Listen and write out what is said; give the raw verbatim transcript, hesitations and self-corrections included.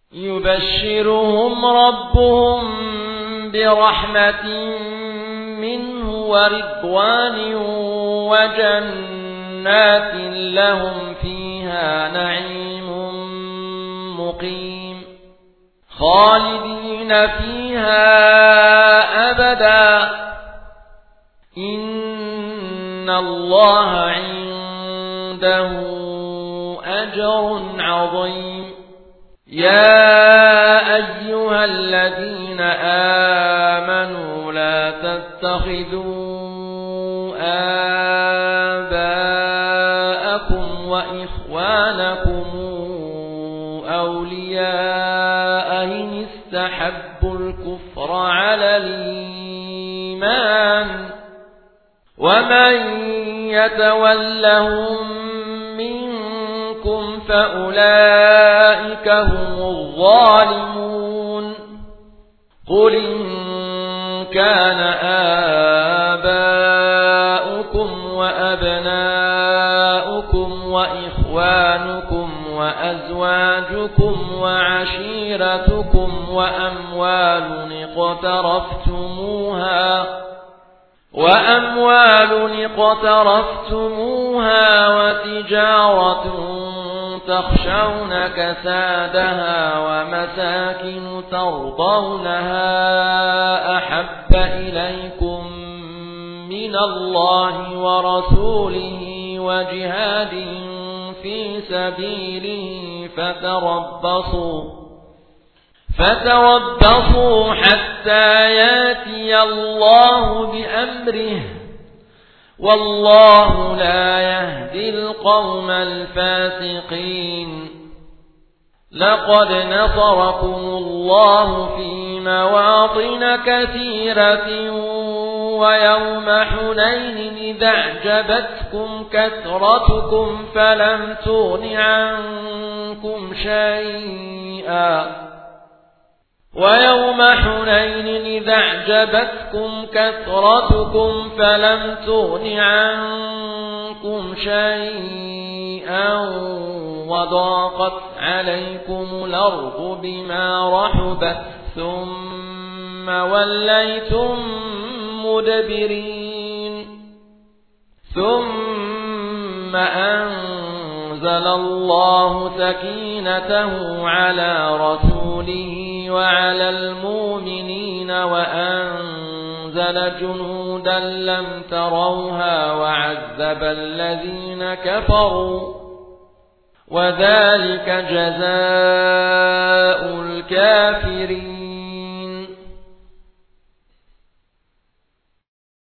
يبشرهم ربهم برحمة منه ورضوان وجنات لهم فيها نعيم مقيم خالدين فيها أبدا إن الله عنده أجر عظيم يا أيها الذين آمنوا لا تتخذوا آباءكم وإخوانكم أولياء إن استحبوا الكفر على الإيمان ومن يتولهم منكم فأولئك هم الظالمون قل إن كان آباؤكم وأبناؤكم وإخوانكم وأزواجكم وعشيرتكم وأموال اقترفتموها وأموال اقترفتموها وتجارة تخشون كسادها ومساكن ترضونها أحب إليكم من الله ورسوله وجهاد في سبيله فتربصوا فتربصوا حتى ياتي الله بأمره والله لا يهدي القوم الفاسقين لقد نصركم الله في مواطن كثيرة ويوم حنين إذا أعجبتكم كثرتكم فلم تغن عنكم شيئا ويوم حنين إذا أعجبتكم كثرتكم فلم تغن عنكم شيئا وضاقت عليكم الأرض بما رحبت ثم وليتم مدبرين ثم أنزل الله سكينته على رسوله وعلى المؤمنين وأنزل جنودا لم تروها وعذب الذين كفروا وذلك جزاء الكافرين